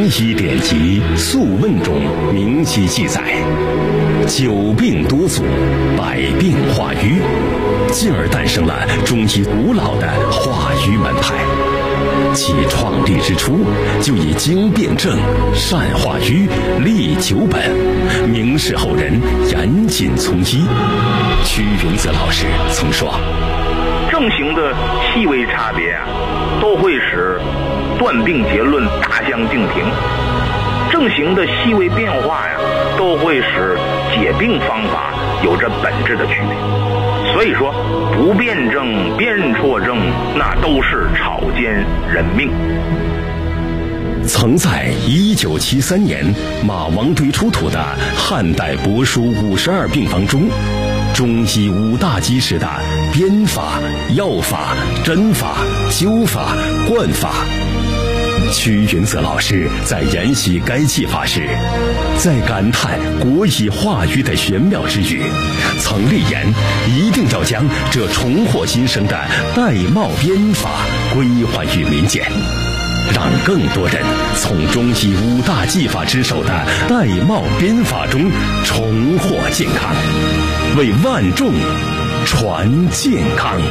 医典籍《素问》中明晰记载，久病多阻，百病化瘀，进而诞生了中医古老的化瘀门派。其创立之初，就以经辨证、善化瘀、利久本，明世后人严谨从医。屈云泽老师曾说， 症型的细微差别都会使断病结论大相径庭，症型的细微变化都会使解病方法有着本质的区别。所以说，不辨证、辨错症，那都是草菅人命。 曾在1973年马王堆出土的汉代帛书52病方中，中医5大基石的编法、药法、针法、灸法、灌法。屈云泽老师在研习该技法时，在感叹国医化瘀的玄妙之余，曾立言一定要将这重获新生的玳瑁编法归还于民间，让更多人从中医5大技法之首的玳瑁编法中重获健康，为万众传健康。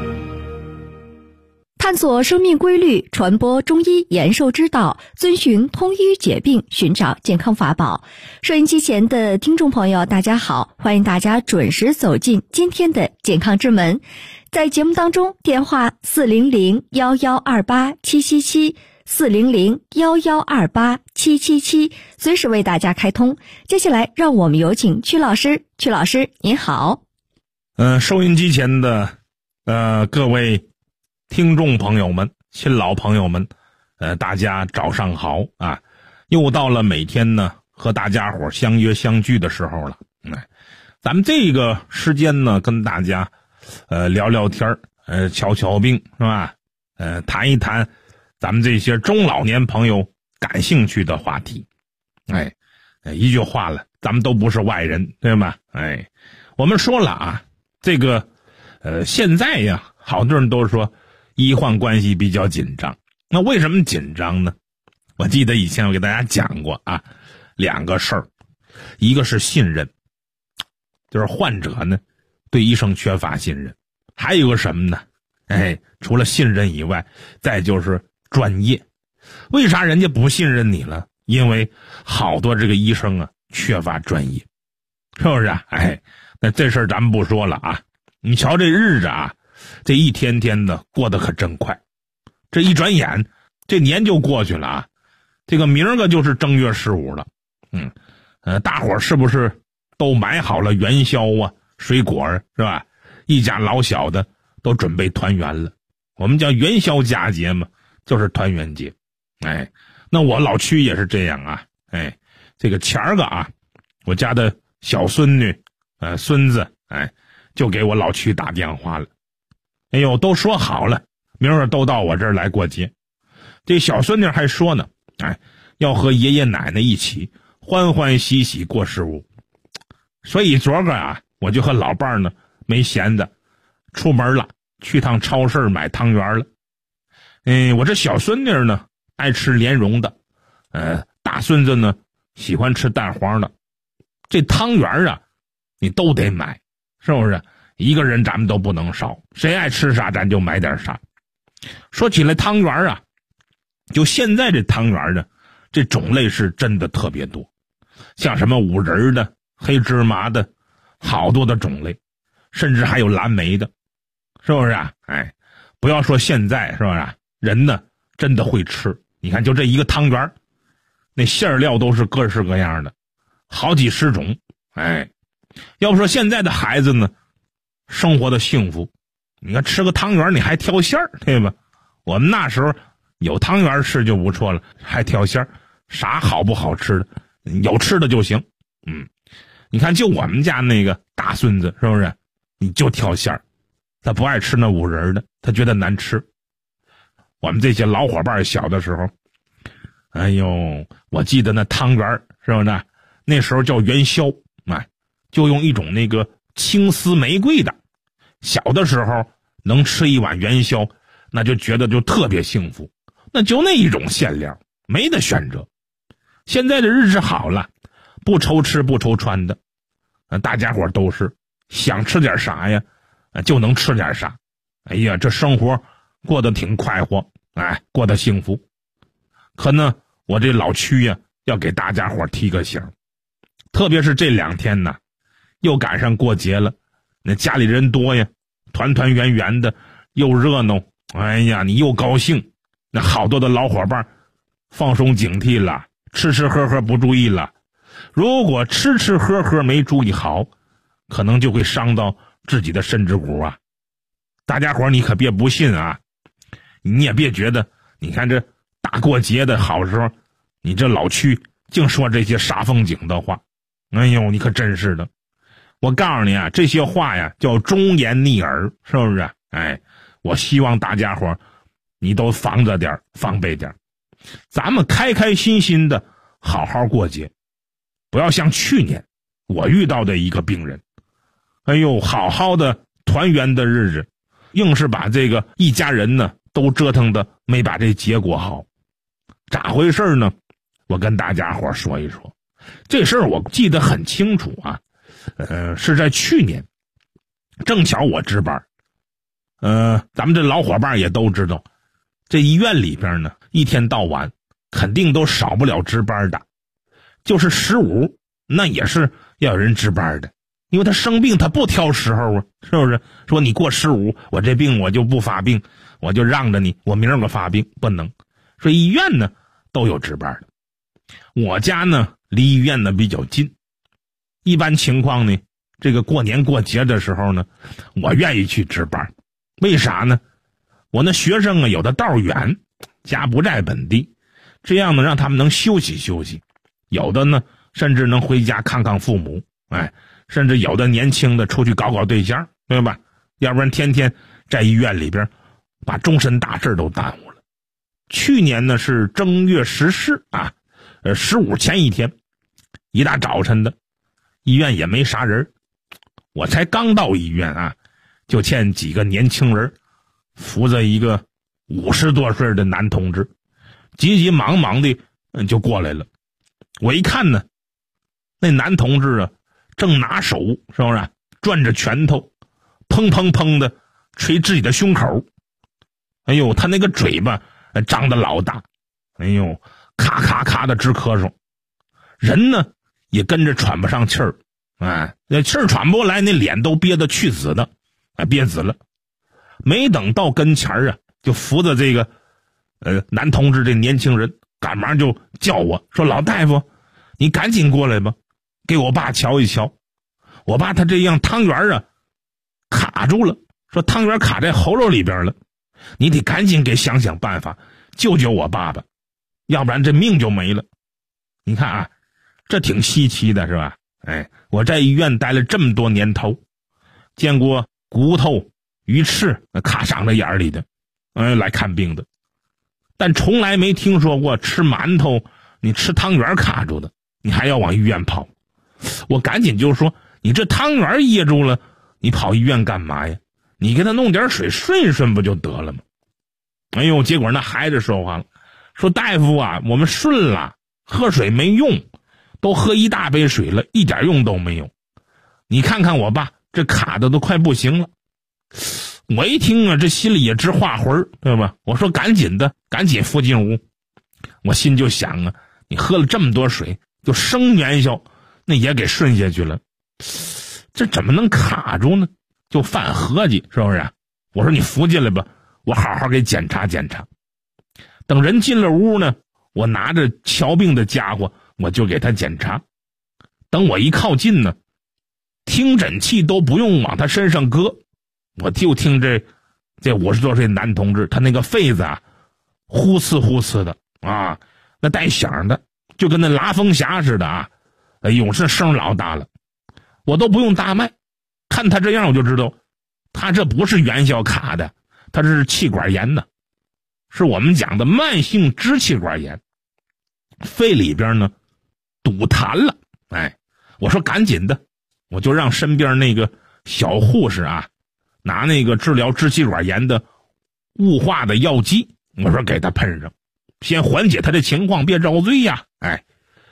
探索生命规律，传播中医延寿之道，遵循通医解病，寻找健康法宝。收音机前的听众朋友，大家好，欢迎大家准时走进今天的健康之门。在节目当中，电话400-1128-777 400-1128-777，随时为大家开通。接下来让我们有请曲老师。曲老师您好。 收音机前的各位听众朋友们、亲老朋友们，大家早上好啊！又到了每天呢和大家伙相约相聚的时候了。咱们这个时间呢，跟大家聊聊天瞧瞧病是吧？谈一谈咱们这些中老年朋友感兴趣的话题。一句话了，咱们都不是外人，对吧？我们说了啊，这个现在呀，好多人都说医患关系比较紧张。那为什么紧张呢？我记得以前我给大家讲过啊，2个事儿。一个是信任，就是患者呢对医生缺乏信任。还有个什么呢？除了信任以外，再就是专业。为啥人家不信任你了？因为好多这个医生啊缺乏专业，是不是啊？那这事儿咱们不说了啊。你瞧这日子啊，这一天天的过得可真快，这一转眼这年就过去了啊。这个明儿个就是正月15了。大伙儿是不是都买好了元宵啊、水果是吧？一家老小的都准备团圆了。我们叫元宵佳节嘛，就是团圆节。那我老屈也是这样啊。这个前儿个啊，我家的小孙女孙子就给我老屈打电话了。都说好了明儿都到我这儿来过节。这小孙女还说呢，要和爷爷奶奶一起欢欢喜喜过15。所以昨个啊，我就和老伴儿呢没闲的出门了，去趟超市买汤圆了。我这小孙女呢爱吃莲蓉的，大孙子呢喜欢吃蛋黄的。这汤圆啊你都得买，是不是？一个人咱们都不能少，谁爱吃啥咱就买点啥。说起来汤圆啊，就现在这汤圆呢，这种类是真的特别多，像什么5仁的、黑芝麻的，好多的种类，甚至还有蓝莓的，是不是啊？不要说现在，是不是啊？人呢真的会吃。你看就这一个汤圆，那馅料都是各式各样的，好几十种。要不说现在的孩子呢生活的幸福，你看吃个汤圆你还挑馅儿，对吧？我们那时候有汤圆吃就不错了，还挑馅儿，啥好不好吃的有吃的就行。你看就我们家那个大孙子，是不是？你就挑馅儿，他不爱吃那5仁的，他觉得难吃。我们这些老伙伴小的时候，我记得那汤圆是不是？那时候叫元宵，就用一种那个青丝玫瑰的。小的时候能吃一碗元宵，那就觉得就特别幸福。那就那一种馅料，没得选择。 现在的日子好了，不愁吃不愁穿的，大家伙都是想吃点啥呀，就能吃点啥。哎呀，这生活过得挺快活，哎，过得幸福。可呢，我这老区呀，要给大家伙提个醒，特别是这2天呢，又赶上过节了，那家里人多呀，团团圆圆的，又热闹。哎呀，你又高兴，那好多的老伙伴放松警惕了，吃吃喝喝不注意了。如果吃吃喝喝没注意好，可能就会伤到自己的身子骨啊。大家伙你可别不信啊，你也别觉得你看这大过节的好时候，你这老区净说这些煞风景的话。哎呦，你可真是的。我告诉你啊，这些话呀叫忠言逆耳，是不是？哎，我希望大家伙你都防着点，防备点。咱们开开心心的好好过节，不要像去年我遇到的一个病人，哎呦，好好的团圆的日子，硬是把这个一家人呢都折腾的没把这结果好。咋回事呢？我跟大家伙说一说。这事儿我记得很清楚啊，是在去年，正巧我值班。咱们这老伙伴也都知道，这医院里边呢，一天到晚肯定都少不了值班的，就是15那也是要有人值班的，因为他生病他不挑时候啊，是不是？说你过15，我这病我就不发病，我就让着你，我明儿个发病不能。所以医院呢都有值班的。我家呢离医院呢比较近，一般情况呢，这个过年过节的时候呢，我愿意去值班。为啥呢？我那学生啊有的道远，家不在本地，这样呢让他们能休息休息，有的呢甚至能回家看看父母，哎，甚至有的年轻的出去搞搞对象，对吧？要不然天天在医院里边把终身大事都耽误了。去年呢是正月14啊，15前一天，一大早晨的，医院也没啥人，我才刚到医院啊，就见几个年轻人扶着一个50多岁的男同志，急急忙忙的就过来了。我一看呢，那男同志啊正拿手是不是攥着拳头砰砰砰的捶自己的胸口。哎呦，他那个嘴巴张得老大，哎呦，咔咔咔的直咳嗽，人呢也跟着喘不上气儿，哎，那气儿喘不过来，那脸都憋得去死的，憋死了。没等到跟前啊，就扶着这个男同志这年轻人，赶忙就叫我说：“老大夫，你赶紧过来吧，给我爸瞧一瞧。我爸他这样汤圆啊卡住了，说汤圆卡在喉咙里边了，你得赶紧给想想办法救救我爸爸，要不然这命就没了。”你看啊，这挺稀奇的是吧？哎，我在医院待了这么多年头，见过骨头、鱼翅卡嗓子眼里的，来看病的，但从来没听说过吃馒头你吃汤圆卡住的，你还要往医院跑。我赶紧就说：“你这汤圆噎住了，你跑医院干嘛呀？你给他弄点水顺一顺不就得了吗？”哎呦，结果那孩子说话了，说：“大夫啊，我们顺了，喝水没用，都喝一大杯水了，一点用都没有。你看看我爸这卡的都快不行了。”我一听啊，这心里也直画魂，对吧？我说赶紧扶进屋。我心就想啊，你喝了这么多水，就生元宵那也给顺下去了，这怎么能卡住呢？就犯合计，是不是？我说你扶进来吧，我好好给检查检查。等人进了屋呢，我拿着瞧病的家伙，我就给他检查。等我一靠近呢，听诊器都不用往他身上搁，我就听这50多岁男同志，他那个肺子啊，呼呲呼呲的啊，那带响的，就跟那拉风匣似的啊。哎呦，这声老大了，我都不用大麦，看他这样我就知道，他这不是元宵卡的，他这是气管炎呢，是我们讲的慢性支气管炎，肺里边呢堵痰了。哎，我说赶紧的，我就让身边那个小护士啊，拿那个治疗支气管炎的雾化的药剂，我说给他喷上，先缓解他的情况，别遭罪呀。哎，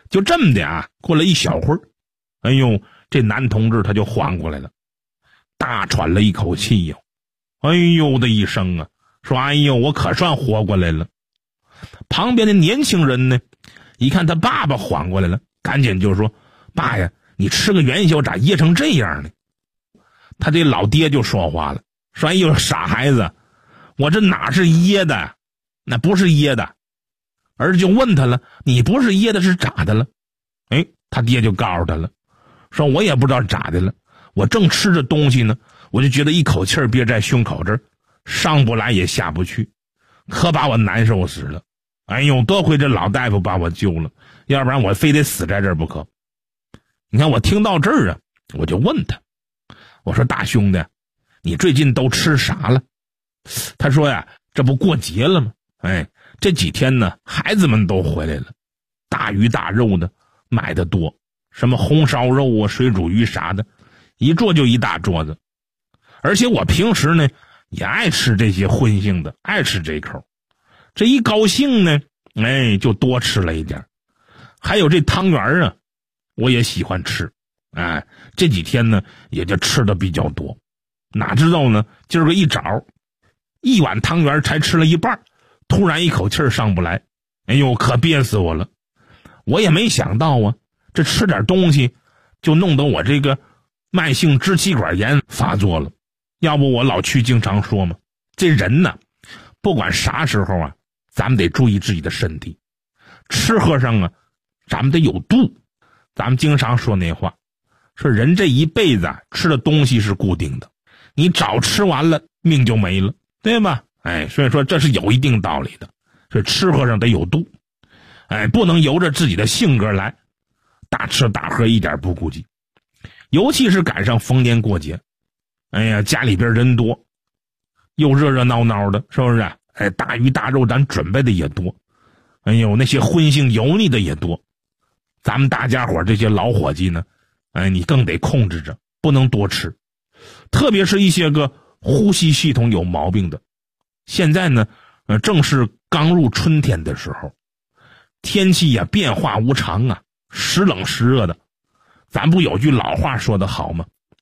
就这么的啊，过了一小会儿，哎呦，这男同志他就缓过来了，大喘了一口气哟，哎呦的一声啊，说哎呦，我可算活过来了。旁边的年轻人呢，一看他爸爸缓过来了，赶紧就说，爸呀，你吃个元宵咋噎成这样呢？他这老爹就说话了，说哎呦，傻孩子，我这哪是噎的，那不是噎的。儿子就问他了，你不是噎的是咋的了？哎，他爹就告诉他了，说我也不知道咋的了，我正吃着东西呢，我就觉得一口气憋在胸口这儿，上不来也下不去，可把我难受死了。哎呦，多亏这老大夫把我救了，要不然我非得死在这儿不可。你看我听到这儿啊，我就问他，我说大兄弟，你最近都吃啥了？他说呀，这不过节了吗？哎，这几天呢，孩子们都回来了，大鱼大肉的买的多，什么红烧肉啊、水煮鱼啥的，一做就一大桌子。而且我平时呢也爱吃这些荤性的，爱吃这口。这一高兴呢，哎，就多吃了一点。还有这汤圆啊，我也喜欢吃，哎，这几天呢也就吃的比较多。哪知道呢，今儿个一早，一碗汤圆才吃了一半，突然一口气上不来，哎呦，可憋死我了。我也没想到啊，这吃点东西就弄得我这个慢性支气管炎发作了。要不我老去经常说嘛，这人呢，不管啥时候啊，咱们得注意自己的身体，吃喝上啊，咱们得有度。咱们经常说那话，说人这一辈子啊，吃的东西是固定的，你早吃完了，命就没了，对吧？哎，所以说这是有一定道理的，所以吃喝上得有度，哎，不能由着自己的性格来，大吃大喝一点不顾忌。尤其是赶上逢年过节，哎呀，家里边人多，又热热闹闹的，是不是？哎，大鱼大肉咱准备的也多，哎呦，那些荤性油腻的也多。咱们大家伙这些老伙计呢，哎，你更得控制着，不能多吃。特别是一些个呼吸系统有毛病的。现在呢，正是刚入春天的时候，天气呀变化无常啊，时冷时热的。咱不有句老话说得好吗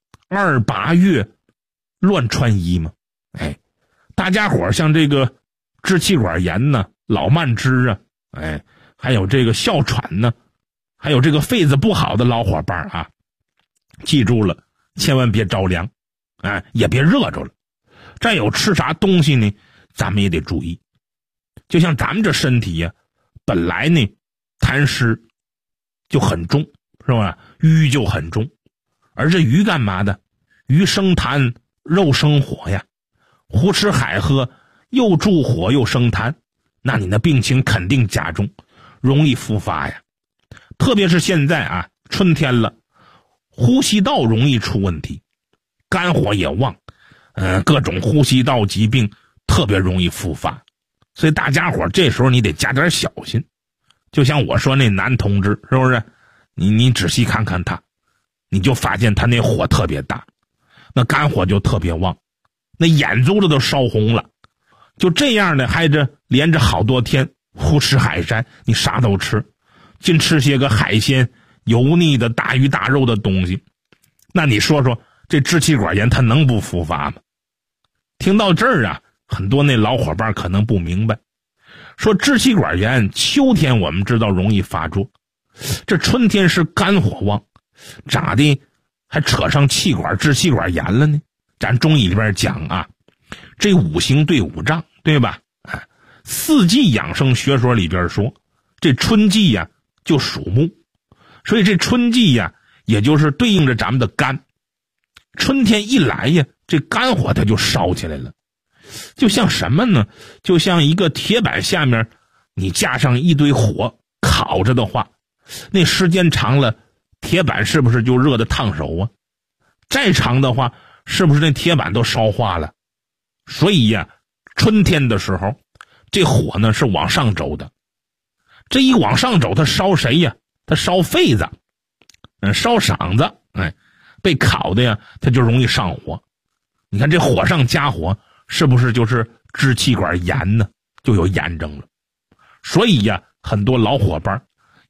？28月乱穿衣嘛。哎，大家伙像这个支气管炎呢、老慢支啊，哎，还有这个哮喘呢，还有这个肺子不好的老伙伴啊，记住了，千万别着凉，哎，也别热着了。再有吃啥东西呢，咱们也得注意。就像咱们这身体呀，本来呢痰湿就很重，是吧？瘀就很重，而这瘀干嘛的？瘀生痰，肉生火呀。胡吃海喝，又助火又生痰，那你的病情肯定加重，容易复发呀。特别是现在啊，春天了，呼吸道容易出问题，肝火也旺，各种呼吸道疾病特别容易复发。所以大家伙这时候你得加点小心。就像我说那男同志，是不是？你仔细看看他，你就发现他那火特别大，那肝火就特别旺，那眼珠子都烧红了。就这样的，还着连着好多天胡吃海塞，你啥都吃，净吃些个海鲜、油腻的大鱼大肉的东西，那你说说这支气管炎它能不复发吗？听到这儿啊，很多那老伙伴可能不明白，说支气管炎秋天我们知道容易发作，这春天是肝火旺，咋的还扯上气管支气管炎了呢？咱中医里边讲啊，这五行对五脏，对吧？四季养生学说里边说，这春季呀就属木，所以这春季呀也就是对应着咱们的肝。春天一来呀，这肝火它就烧起来了，就像什么呢？就像一个铁板下面你架上一堆火烤着的话，那时间长了，铁板是不是就热得烫手啊？再长的话，是不是那铁板都烧化了？所以呀，春天的时候，这火呢是往上走的。这一往上走，它烧谁呀？它烧肺子，烧嗓子，哎，被烤的呀，它就容易上火。你看这火上加火，是不是就是支气管炎呢？就有炎症了。所以呀，很多老伙伴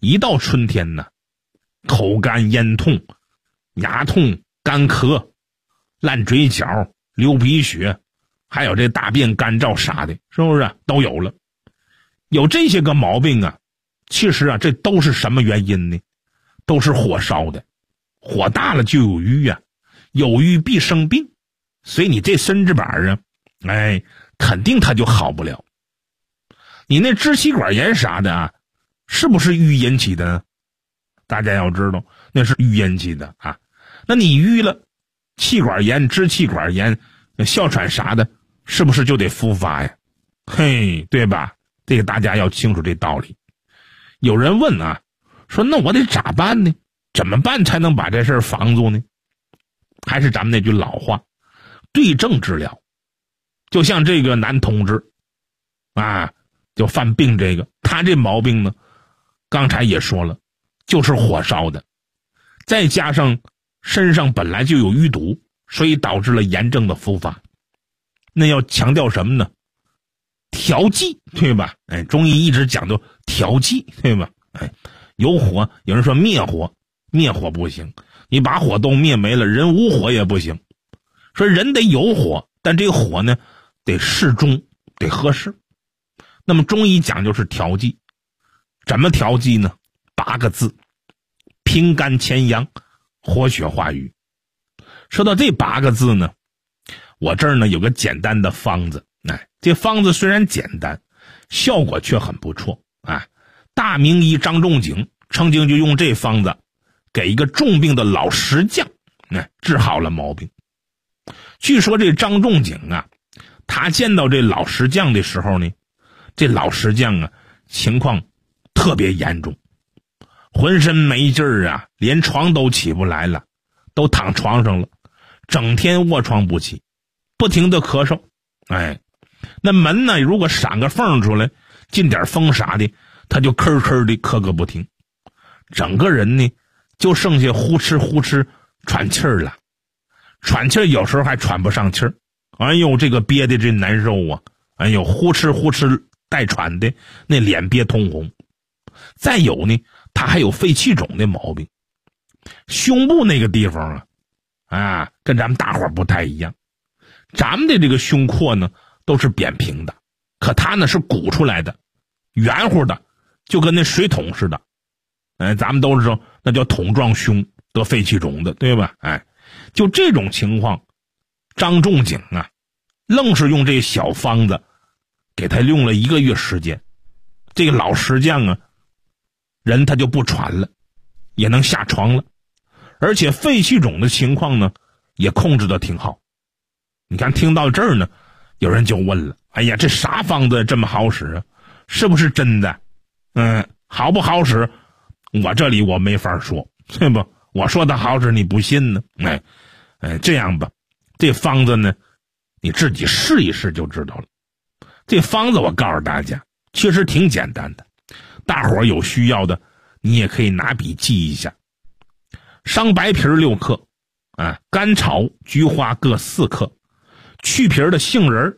一到春天呢，口干咽痛、牙痛、干咳、烂嘴角、流鼻血，还有这大便干燥啥的，是不是都有了？有这些个毛病啊，其实啊，这都是什么原因呢？都是火烧的，火大了就有瘀啊，有瘀必生病，所以你这身子板啊，肯定它就好不了。你那支气管炎啥的啊，是不是瘀引起的呢？大家要知道，那是瘀引起的啊。那你瘀了，气管炎、支气管炎、哮喘啥的，是不是就得复发呀？嘿，对吧？这个大家要清楚这道理。有人问啊，说那我得咋办呢？怎么办才能把这事儿防住呢？还是咱们那句老话，对症治疗。就像这个男同志啊，就犯病这个，他这毛病呢，刚才也说了，就是火烧的，再加上身上本来就有淤堵，所以导致了炎症的复发。那要强调什么呢？调剂，对吧？中医一直讲究调剂，对吧？有火，有人说灭火，灭火不行，你把火都灭没了，人无火也不行。说人得有火，但这个火呢，得适中，得合适。那么中医讲究是调剂，怎么调剂呢？8个字：平肝潜阳，活血化瘀。说到这8个字呢，我这儿呢有个简单的方子，这方子虽然简单，效果却很不错啊。大名医张仲景曾经就用这方子给一个重病的老石匠治好了毛病。据说这张仲景啊，他见到这老石匠的时候呢，这老石匠啊情况特别严重，浑身没劲儿啊，连床都起不来了，都躺床上了，整天卧床不起，不停的咳嗽。那门呢如果闪个缝出来，进点风啥的，他就咳咳的咳个不停，整个人呢就剩下呼哧呼哧喘气儿了，喘气儿有时候还喘不上气儿，这个憋的这难受啊，呼哧呼哧带喘的，那脸憋通红。再有呢，他还有肺气肿的毛病，胸部那个地方啊，跟咱们大伙儿不太一样，咱们的这个胸廓呢都是扁平的，可他呢是鼓出来的，圆乎的，就跟那水桶似的。咱们都知道那叫桶状胸，得肺气肿的，对吧？就这种情况，张仲景啊，愣是用这小方子给他用了1个月时间，这个老石匠啊，人他就不喘了，也能下床了，而且肺气肿的情况呢也控制得挺好。你看听到这儿呢，有人就问了，这啥方子这么好使啊？是不是真的？好不好使我这里我没法说，对不？我说它好使你不信呢。这样吧，这方子呢你自己试一试就知道了。这方子我告诉大家其实挺简单的，大伙儿有需要的你也可以拿笔记一下。伤白皮6克甘草、菊花各4克，去皮的杏仁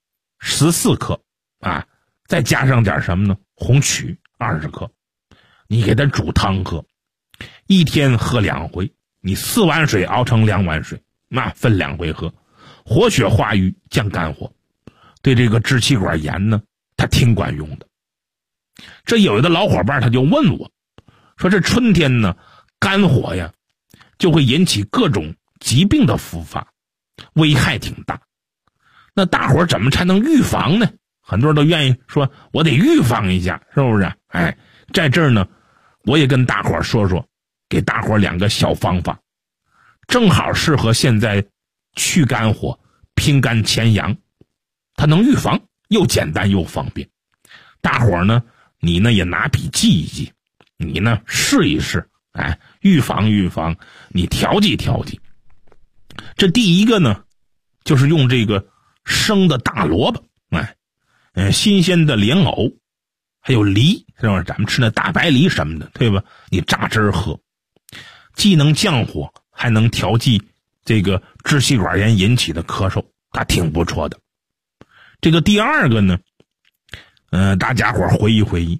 14克再加上点什么呢？红曲20克，你给它煮汤喝，1天喝2回，你4碗水熬成2碗水，分2回喝，活血化瘀，降肝火，对这个支气管炎呢它挺管用的。这有的老伙伴他就问我说，这春天呢肝火呀就会引起各种疾病的复发，危害挺大，那大伙怎么才能预防呢？很多人都愿意说我得预防一下，是不是？在这儿呢我也跟大伙说说，给大伙2个小方法，正好适合现在去肝火、平肝潜阳，它能预防，又简单又方便。大伙呢你呢也拿笔记一记，你呢试一试，预防预防，你调剂调剂。这第一个呢就是用这个生的大萝卜，新鲜的莲藕，还有梨，是吧？咱们吃那大白梨什么的，对吧？你榨汁喝，既能降火，还能调剂这个支气管炎引起的咳嗽，它挺不错的。这个第二个呢，大家伙回忆回忆，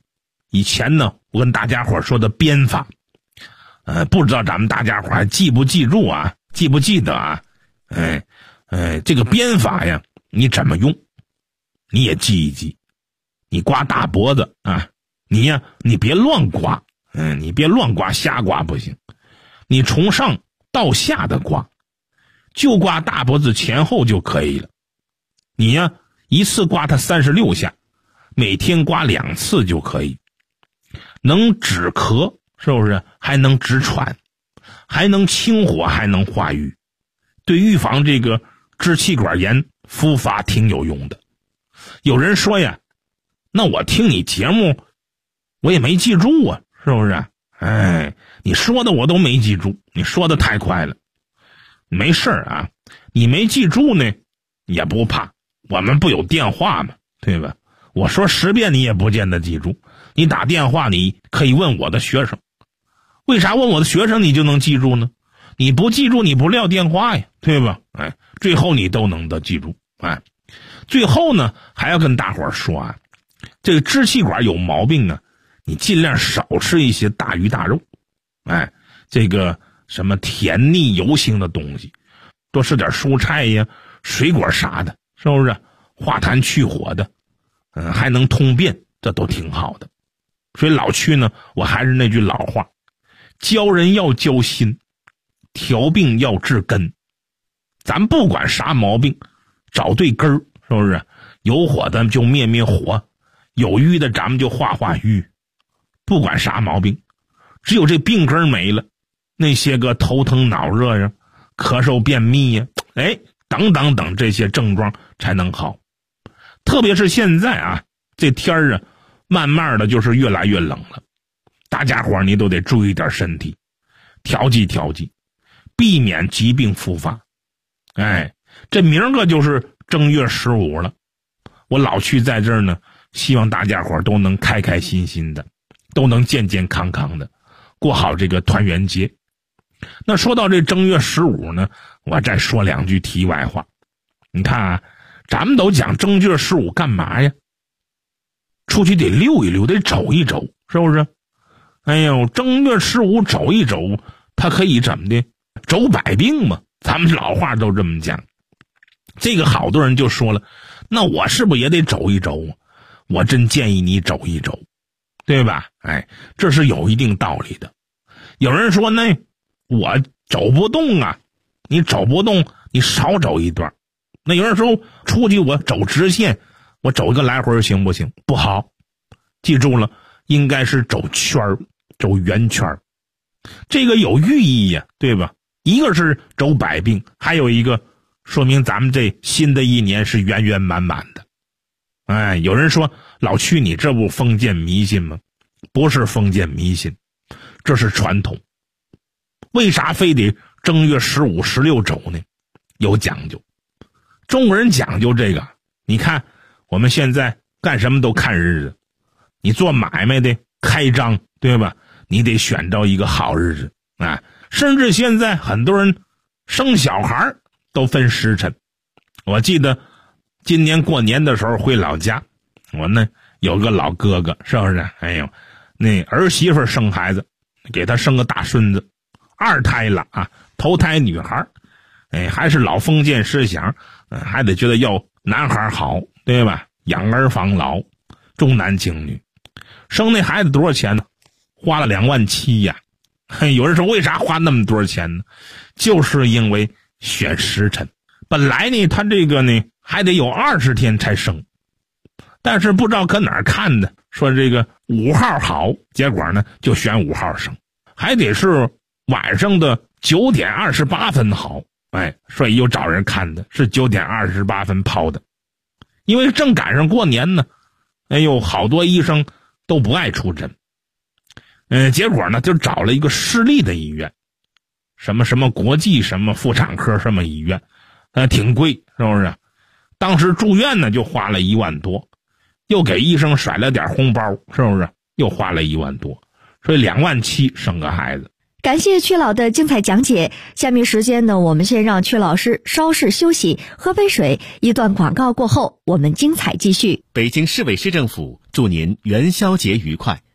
以前呢，我跟大家伙说的鞭法，不知道咱们大家伙还记不记住啊？记不记得啊？这个鞭法呀，你怎么用？你也记一记。你刮大脖子啊，你别乱刮，你别乱刮，瞎刮不行。你从上到下的刮，就刮大脖子前后就可以了。你呀，一次刮它36下，每天刮2次就可以。能止咳，是不是？还能止喘，还能清火，还能化瘀，对预防这个支气管炎敷法挺有用的。有人说呀，那我听你节目我也没记住啊，是不是？你说的我都没记住，你说的太快了。没事啊，你没记住呢也不怕，我们不有电话吗？对吧？我说10遍你也不见得记住，你打电话你可以问我的学生。为啥问我的学生你就能记住呢？你不记住你不撂电话呀，对吧？最后你都能记住。最后呢还要跟大伙儿说啊，这个支气管有毛病呢，你尽量少吃一些大鱼大肉，这个什么甜腻油腥的东西，多吃点蔬菜呀、水果啥的，是不是？化痰去火的，还能通便，这都挺好的。所以老去呢，我还是那句老话，教人要教心，调病要治根。咱不管啥毛病，找对根儿，是不是？有火的就灭灭火，有瘀的咱们就化化瘀。不管啥毛病，只有这病根没了，那些个头疼脑热呀、咳嗽便秘呀，等等等这些症状才能好。特别是现在啊，这天儿啊，慢慢的就是越来越冷了，大家伙你都得注意点身体，调剂调剂，避免疾病复发。这明儿个就是正月15了，我老去在这儿呢，希望大家伙都能开开心心的，都能健健康康的过好这个团圆节。那说到这正月15呢，我再说2句题外话。你看啊，咱们都讲正月15干嘛呀？出去得溜一溜，得走一走，是不是？正月15走一走，它可以怎么的？走百病嘛，咱们老话都这么讲。这个好多人就说了，那我是不是也得走一走啊？我真建议你走一走，对吧？这是有一定道理的。有人说呢，我走不动啊，你走不动，你少走一段。那有人说出去我走直线，我走一个来回行不行？不好，记住了，应该是走圈儿，走圆圈儿。这个有寓意呀，对吧？一个是走百病，还有一个说明咱们这新的一年是圆圆满满的。有人说老屈你这不封建迷信吗？不是封建迷信，这是传统。为啥非得正月15、16走呢？有讲究。中国人讲究这个，你看我们现在干什么都看日子，你做买卖的开张，对吧？你得选到一个好日子甚至现在很多人生小孩都分时辰。我记得今年过年的时候回老家，我呢有个老哥哥，是不是？那儿媳妇生孩子，给他生个大孙子，2胎了啊，头胎女孩，还是老封建思想，还得觉得要男孩好，对吧？养儿防老，重男轻女。生那孩子多少钱呢？花了2.7万呀。有人说为啥花那么多钱呢？就是因为选时辰。本来呢他这个呢还得有20天才生，但是不知道搁哪儿看的，说这个5号好，结果呢就选5号生，还得是晚上的9点28分好，所以又找人看的是9点28分抛的，因为正赶上过年呢，好多医生都不爱出诊，结果呢就找了一个私立的医院，什么国际什么妇产科什么医院，挺贵，是不是？当时住院呢就花了1万多，又给医生甩了点红包，是不是？又花了1万多，所以2.7万生个孩子。 感谢曲老的精彩讲解。下面时间呢，我们先让曲老师稍事休息，喝杯水。一段广告过后，我们精彩继续。 北京市委市政府祝您元宵节愉快。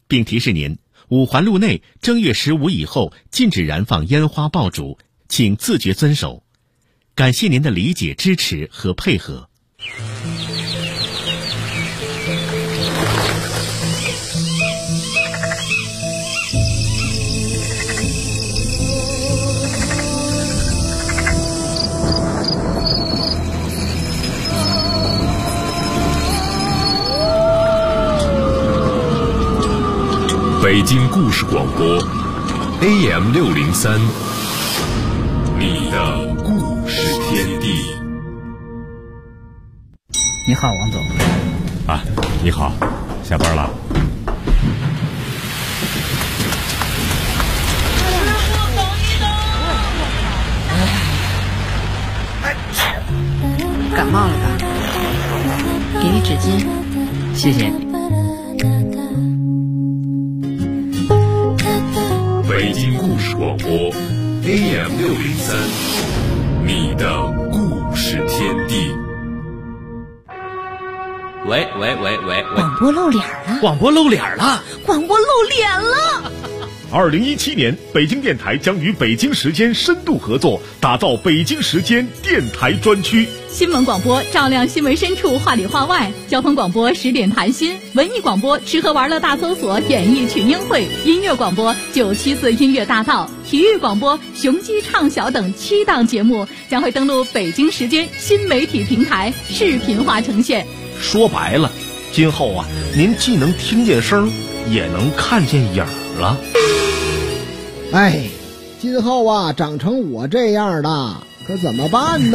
并提示您，五环路内正月15以后禁止燃放烟花爆竹，请自觉遵守。感谢您的理解、支持和配合。 北京故事广播 AM603， 你的故事天地。 你好，王总。 啊，你好，下班了。 感冒了吧？给你纸巾。 谢谢你。 北京故事广播 AM603， 你的故事天地。 喂， 广播露脸了！ 广播露脸了！ 广播露脸了 ！2017年，北京电台将与北京时间深度合作，打造北京时间电台专区。 新闻广播照亮新闻深处，话里话外；交通广播10点谈心；文艺广播吃喝玩乐大搜索，演艺群英会；音乐广播974音乐大道；体育广播雄鸡唱晓等7档节目将会登陆北京时间新媒体平台，视频化呈现。 说白了，今后啊，您既能听见声，也能看见影了。 哎，今后啊，长成我这样的，可怎么办呢？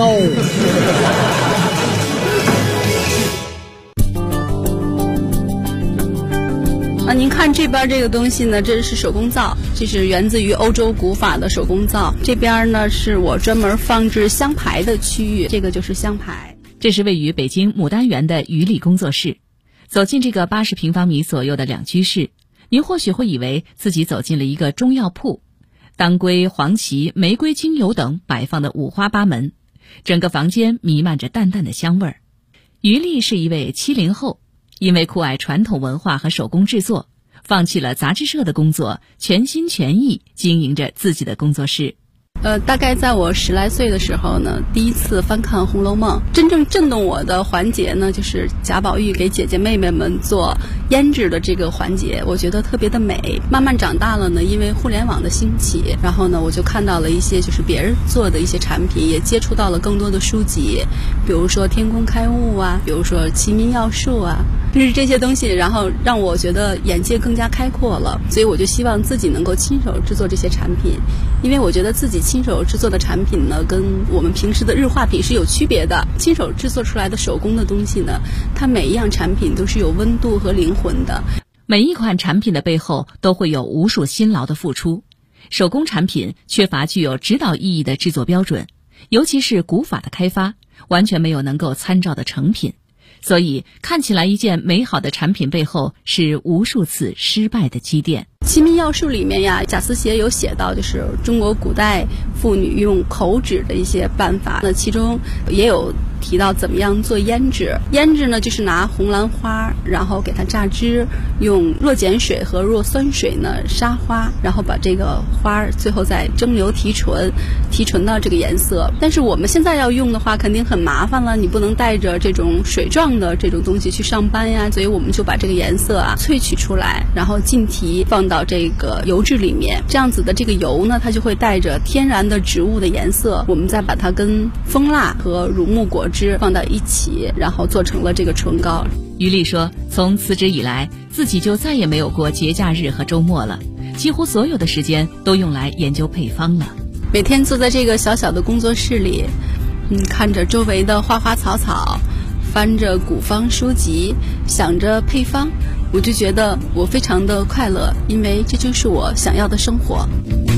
您看这边这个东西呢，这是手工皂，这是源自于欧洲古法的手工皂。这边呢是我专门放置香牌的区域，这个就是香牌。 这是位于北京牡丹园的于丽工作室。走进这个80平方米左右的2居室，您或许会以为自己走进了一个中药铺，当归、黄芪、玫瑰精油等摆放的五花八门，整个房间弥漫着淡淡的香味儿。于丽是一位70后，因为酷爱传统文化和手工制作，放弃了杂志社的工作，全心全意经营着自己的工作室。 大概在我10来岁的时候呢，第一次翻看《红楼梦》，真正震动我的环节呢，就是贾宝玉给姐姐妹妹们做胭脂的这个环节，我觉得特别的美。慢慢长大了呢，因为互联网的兴起，然后呢，我就看到了一些就是别人做的一些产品，也接触到了更多的书籍，比如说天工开物啊，比如说齐民要术啊，就是这些东西，然后让我觉得眼界更加开阔了。所以我就希望自己能够亲手制作这些产品，因为我觉得自己亲手制作的产品呢，跟我们平时的日化品是有区别的。亲手制作出来的手工的东西呢，它每一样产品都是有温度和灵魂的。 每一款产品的背后都会有无数辛劳的付出。手工产品缺乏具有指导意义的制作标准，尤其是古法的开发，完全没有能够参照的成品。所以看起来一件美好的产品背后是无数次失败的积淀。 齐民要术里面呀，贾思勰有写到，就是中国古代妇女用口脂的一些办法，那其中也有提到怎么样做胭脂。胭脂呢，就是拿红兰花，然后给它榨汁，用弱碱水和弱酸水呢杀花，然后把这个花最后再蒸馏提纯，提纯到这个颜色。但是我们现在要用的话，肯定很麻烦了，你不能带着这种水状的这种东西去上班呀，所以我们就把这个颜色啊萃取出来，然后浸提放到这个油脂里面，这样子的这个油呢，它就会带着天然的植物的颜色，我们再把它跟蜂蜡和乳木果汁放到一起，然后做成了这个唇膏。 于丽说，从辞职以来，自己就再也没有过节假日和周末了，几乎所有的时间都用来研究配方了。 每天坐在这个小小的工作室里，看着周围的花花草草，翻着古方书籍，想着配方，我就觉得我非常的快乐，因为这就是我想要的生活。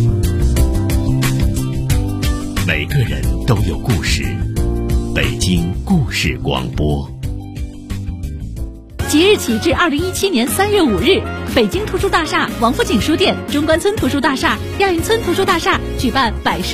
每个人都有故事，北京故事广播。 即日起至2017年3月5日，北京图书大厦、王府井书店、中关村图书大厦、亚运村图书大厦举办百书